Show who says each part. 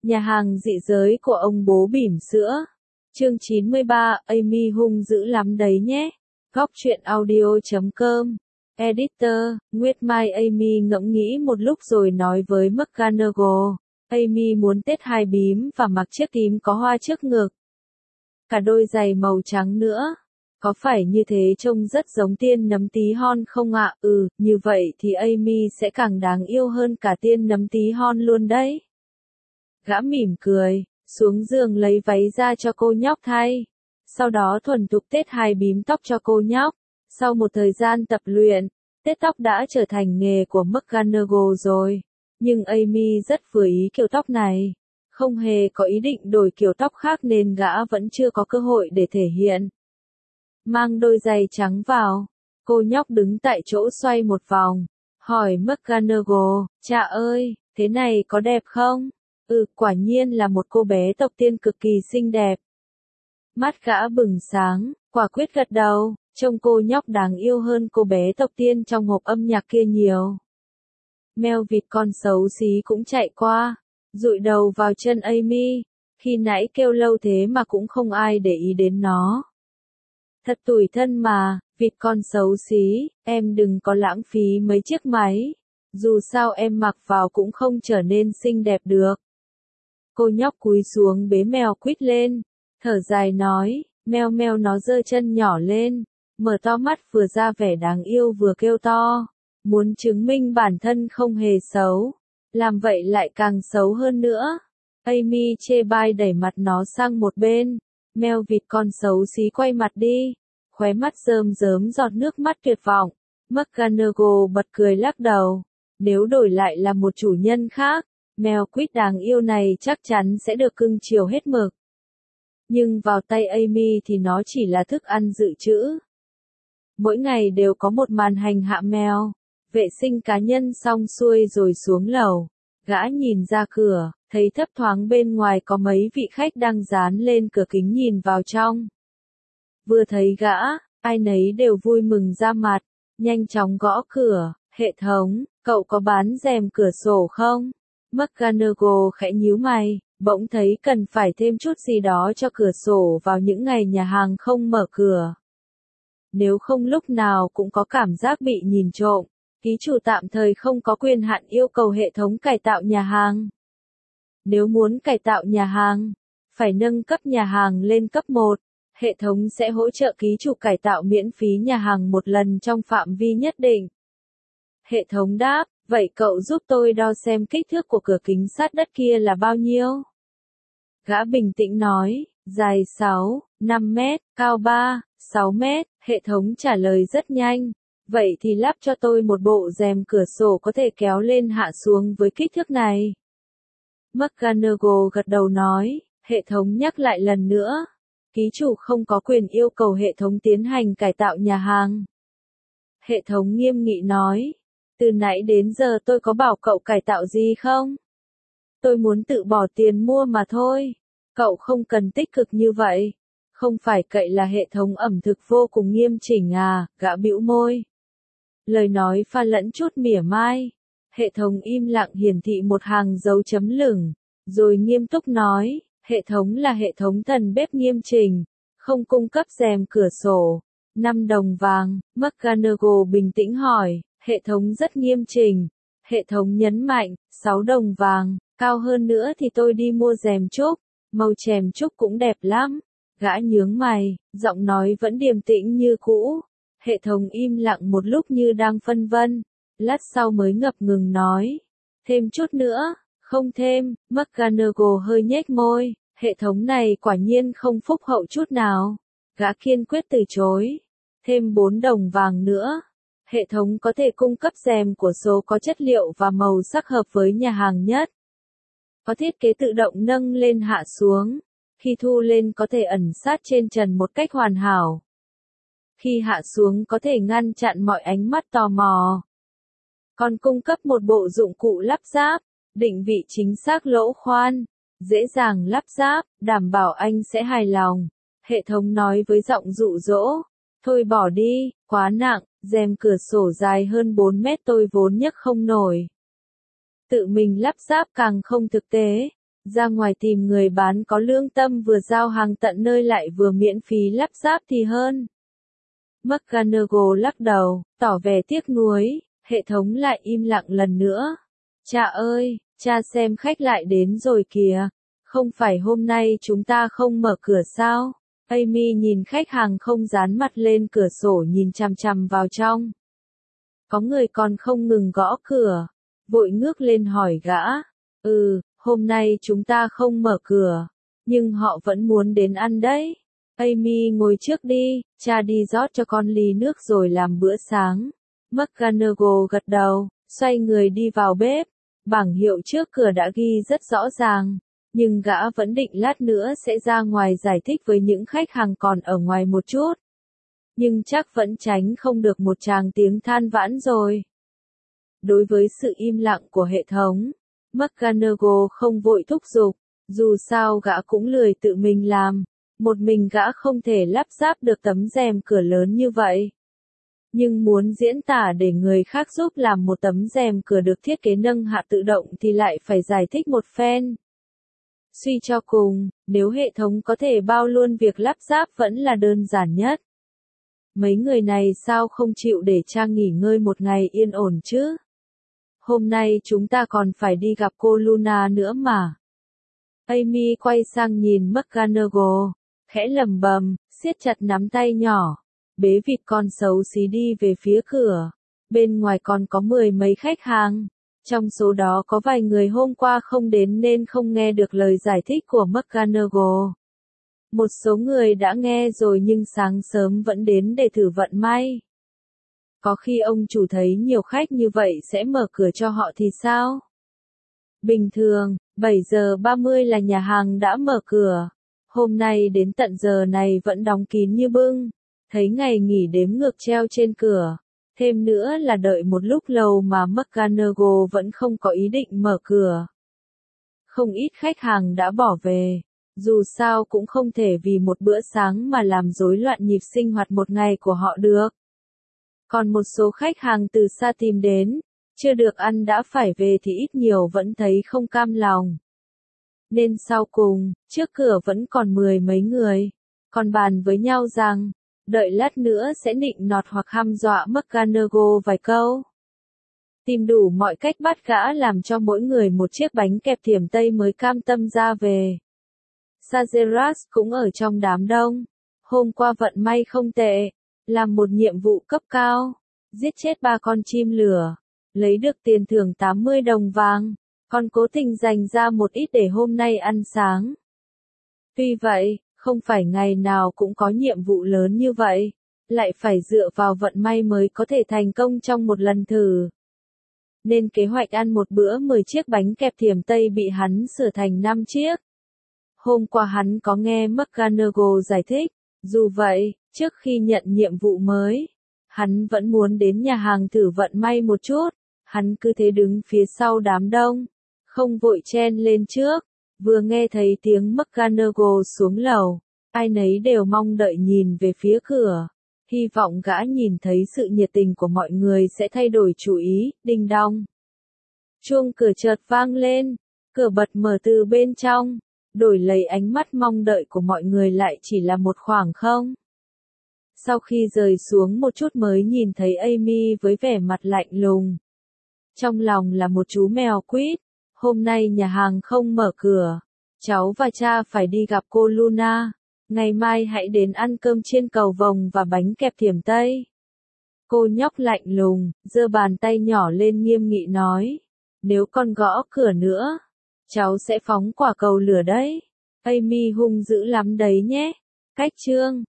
Speaker 1: Nhà hàng dị giới của ông bố bỉm sữa. Chương 93, Amy hung dữ lắm đấy nhé. Góc truyện audio.com. Editor, Nguyệt Mai. Amy ngẫm nghĩ một lúc rồi nói với McGonagall. Amy muốn tết hai bím và mặc chiếc tím có hoa trước ngực. Cả đôi giày màu trắng nữa. Có phải như thế trông rất giống tiên nấm tí hon không ạ? Như vậy thì Amy sẽ càng đáng yêu hơn cả tiên nấm tí hon luôn đấy. Gã mỉm cười, xuống giường lấy váy ra cho cô nhóc thay. Sau đó thuần thục tết hai bím tóc cho cô nhóc. Sau một thời gian tập luyện, tết tóc đã trở thành nghề của McGonagall rồi. Nhưng Amy rất vừa ý kiểu tóc này. Không hề có ý định đổi kiểu tóc khác nên gã vẫn chưa có cơ hội để thể hiện. Mang đôi giày trắng vào, cô nhóc đứng tại chỗ xoay một vòng, hỏi McGonagall, cha ơi, thế này có đẹp không? Quả nhiên là một cô bé tộc tiên cực kỳ xinh đẹp. Mắt gã bừng sáng, quả quyết gật đầu, trông cô nhóc đáng yêu hơn cô bé tộc tiên trong hộp âm nhạc kia nhiều. Mèo vịt con xấu xí cũng chạy qua, dụi đầu vào chân Amy, khi nãy kêu lâu thế mà cũng không ai để ý đến nó. Thật tủi thân mà, vịt con xấu xí, em đừng có lãng phí mấy chiếc máy, dù sao em mặc vào cũng không trở nên xinh đẹp được. Cô nhóc cúi xuống bế mèo quýt lên, thở dài nói, meo meo. Nó giơ chân nhỏ lên, mở to mắt vừa ra vẻ đáng yêu vừa kêu to, muốn chứng minh bản thân không hề xấu, làm vậy lại càng xấu hơn nữa. Amy chê bai đẩy mặt nó sang một bên, mèo vịt con xấu xí quay mặt đi, khóe mắt rơm rớm giọt nước mắt tuyệt vọng. McGonagall bật cười lắc đầu, nếu đổi lại là một chủ nhân khác, mèo quýt đáng yêu này chắc chắn sẽ được cưng chiều hết mực. Nhưng vào tay Amy thì nó chỉ là thức ăn dự trữ. Mỗi ngày đều có một màn hành hạ mèo. Vệ sinh cá nhân xong xuôi rồi xuống lầu. Gã nhìn ra cửa, thấy thấp thoáng bên ngoài có mấy vị khách đang dán lên cửa kính nhìn vào trong. Vừa thấy gã, ai nấy đều vui mừng ra mặt, nhanh chóng gõ cửa. Hệ thống, cậu có bán rèm cửa sổ không? McGonagall khẽ nhíu mày, bỗng thấy cần phải thêm chút gì đó cho cửa sổ vào những ngày nhà hàng không mở cửa. Nếu không lúc nào cũng có cảm giác bị nhìn trộm, ký chủ tạm thời không có quyền hạn yêu cầu hệ thống cải tạo nhà hàng. Nếu muốn cải tạo nhà hàng, phải nâng cấp nhà hàng lên cấp 1, hệ thống sẽ hỗ trợ ký chủ cải tạo miễn phí nhà hàng một lần trong phạm vi nhất định. Hệ thống đáp, vậy cậu giúp tôi đo xem kích thước của cửa kính sát đất kia là bao nhiêu? Gã bình tĩnh nói, dài 5 mét, cao 6 mét, hệ thống trả lời rất nhanh. Vậy thì lắp cho tôi một bộ rèm cửa sổ có thể kéo lên hạ xuống với kích thước này. McGonagall gật đầu nói, hệ thống nhắc lại lần nữa. Ký chủ không có quyền yêu cầu hệ thống tiến hành cải tạo nhà hàng. Hệ thống nghiêm nghị nói, từ nãy đến giờ tôi có bảo cậu cải tạo gì không? Tôi muốn tự bỏ tiền mua mà thôi. Cậu không cần tích cực như vậy. Không phải cậy là hệ thống ẩm thực vô cùng nghiêm chỉnh à? Gã bĩu môi. Lời nói pha lẫn chút mỉa mai. Hệ thống im lặng hiển thị một hàng dấu chấm lửng, rồi nghiêm túc nói, hệ thống là hệ thống thần bếp nghiêm chỉnh, không cung cấp rèm cửa sổ. 5 đồng vàng. McGonagall bình tĩnh hỏi, hệ thống rất nghiêm chỉnh. Hệ thống nhấn mạnh, 6 đồng vàng, cao hơn nữa thì tôi đi mua rèm trúc, màu chèm trúc cũng đẹp lắm. Gã nhướng mày, giọng nói vẫn điềm tĩnh như cũ. Hệ thống im lặng một lúc như đang phân vân, lát sau mới ngập ngừng nói, thêm chút nữa, không thêm. McGonagall hơi nhếch môi, hệ thống này quả nhiên không phúc hậu chút nào. Gã kiên quyết từ chối, thêm 4 đồng vàng nữa. Hệ thống có thể cung cấp rèm của số có chất liệu và màu sắc hợp với nhà hàng nhất. Có thiết kế tự động nâng lên hạ xuống. Khi thu lên có thể ẩn sát trên trần một cách hoàn hảo. Khi hạ xuống có thể ngăn chặn mọi ánh mắt tò mò. Còn cung cấp một bộ dụng cụ lắp ráp, định vị chính xác lỗ khoan, dễ dàng lắp ráp, đảm bảo anh sẽ hài lòng. Hệ thống nói với giọng dụ dỗ, thôi bỏ đi, quá nặng, rèm cửa sổ dài hơn 4 mét tôi vốn nhấc không nổi. Tự mình lắp ráp càng không thực tế. Ra ngoài tìm người bán có lương tâm vừa giao hàng tận nơi lại vừa miễn phí lắp ráp thì hơn. McGonagall lắc đầu, tỏ vẻ tiếc nuối, hệ thống lại im lặng lần nữa. Cha ơi, cha xem khách lại đến rồi kìa, không phải hôm nay chúng ta không mở cửa sao? Amy nhìn khách hàng không dán mặt lên cửa sổ nhìn chằm chằm vào trong. Có người còn không ngừng gõ cửa, vội ngước lên hỏi gã. Hôm nay chúng ta không mở cửa, nhưng họ vẫn muốn đến ăn đấy. Amy ngồi trước đi, cha đi rót cho con ly nước rồi làm bữa sáng. McGonagall gật đầu, xoay người đi vào bếp. Bảng hiệu trước cửa đã ghi rất rõ ràng, nhưng gã vẫn định lát nữa sẽ ra ngoài giải thích với những khách hàng còn ở ngoài một chút. Nhưng chắc vẫn tránh không được một tràng tiếng than vãn rồi. Đối với sự im lặng của hệ thống, McGonagall không vội thúc giục, dù sao gã cũng lười tự mình làm, một mình gã không thể lắp ráp được tấm rèm cửa lớn như vậy. Nhưng muốn diễn tả để người khác giúp làm một tấm rèm cửa được thiết kế nâng hạ tự động thì lại phải giải thích một phen. Suy cho cùng, nếu hệ thống có thể bao luôn việc lắp ráp vẫn là đơn giản nhất. Mấy người này sao không chịu để cha nghỉ ngơi một ngày yên ổn chứ? Hôm nay chúng ta còn phải đi gặp cô Luna nữa mà. Amy quay sang nhìn McGonagall, khẽ lẩm bẩm, siết chặt nắm tay nhỏ, bế vịt con xấu xí đi về phía cửa. Bên ngoài còn có 10 mấy khách hàng, trong số đó có vài người hôm qua không đến nên không nghe được lời giải thích của McGonagall. Một số người đã nghe rồi nhưng sáng sớm vẫn đến để thử vận may. Có khi ông chủ thấy nhiều khách như vậy sẽ mở cửa cho họ thì sao? Bình thường, 7 giờ 30 là nhà hàng đã mở cửa. Hôm nay đến tận giờ này vẫn đóng kín như bưng. Thấy ngày nghỉ đếm ngược treo trên cửa. Thêm nữa là đợi một lúc lâu mà McGonagall vẫn không có ý định mở cửa. Không ít khách hàng đã bỏ về. Dù sao cũng không thể vì một bữa sáng mà làm rối loạn nhịp sinh hoạt một ngày của họ được. Còn một số khách hàng từ xa tìm đến, chưa được ăn đã phải về thì ít nhiều vẫn thấy không cam lòng. Nên sau cùng, trước cửa vẫn còn 10 mấy người, còn bàn với nhau rằng, đợi lát nữa sẽ nịnh nọt hoặc hăm dọa McGonagall vài câu. Tìm đủ mọi cách bắt gã làm cho mỗi người một chiếc bánh kẹp thiểm Tây mới cam tâm ra về. Sageras cũng ở trong đám đông. Hôm qua vận may không tệ, làm một nhiệm vụ cấp cao, giết chết 3 con chim lửa, lấy được tiền thưởng 80 đồng vàng, còn cố tình dành ra một ít để hôm nay ăn sáng. Tuy vậy, không phải ngày nào cũng có nhiệm vụ lớn như vậy, lại phải dựa vào vận may mới có thể thành công trong một lần thử. Nên kế hoạch ăn một bữa 10 chiếc bánh kẹp thiểm Tây bị hắn sửa thành 5 chiếc. Hôm qua hắn có nghe McGonagall giải thích, dù vậy, trước khi nhận nhiệm vụ mới, hắn vẫn muốn đến nhà hàng thử vận may một chút, hắn cứ thế đứng phía sau đám đông, không vội chen lên trước, vừa nghe thấy tiếng McGonagall xuống lầu, ai nấy đều mong đợi nhìn về phía cửa, hy vọng gã nhìn thấy sự nhiệt tình của mọi người sẽ thay đổi chủ ý, đinh đong. Chuông cửa chợt vang lên, cửa bật mở từ bên trong. Đổi lấy ánh mắt mong đợi của mọi người lại chỉ là một khoảng không. Sau khi rời xuống một chút mới nhìn thấy Amy với vẻ mặt lạnh lùng. Trong lòng là một chú mèo quýt, hôm nay nhà hàng không mở cửa, cháu và cha phải đi gặp cô Luna, ngày mai hãy đến ăn cơm chiên cầu vồng và bánh kẹp thiểm Tây. Cô nhóc lạnh lùng, giơ bàn tay nhỏ lên nghiêm nghị nói, nếu con gõ cửa nữa, cháu sẽ phóng quả cầu lửa đấy. Amy hung dữ lắm đấy nhé. Cách chương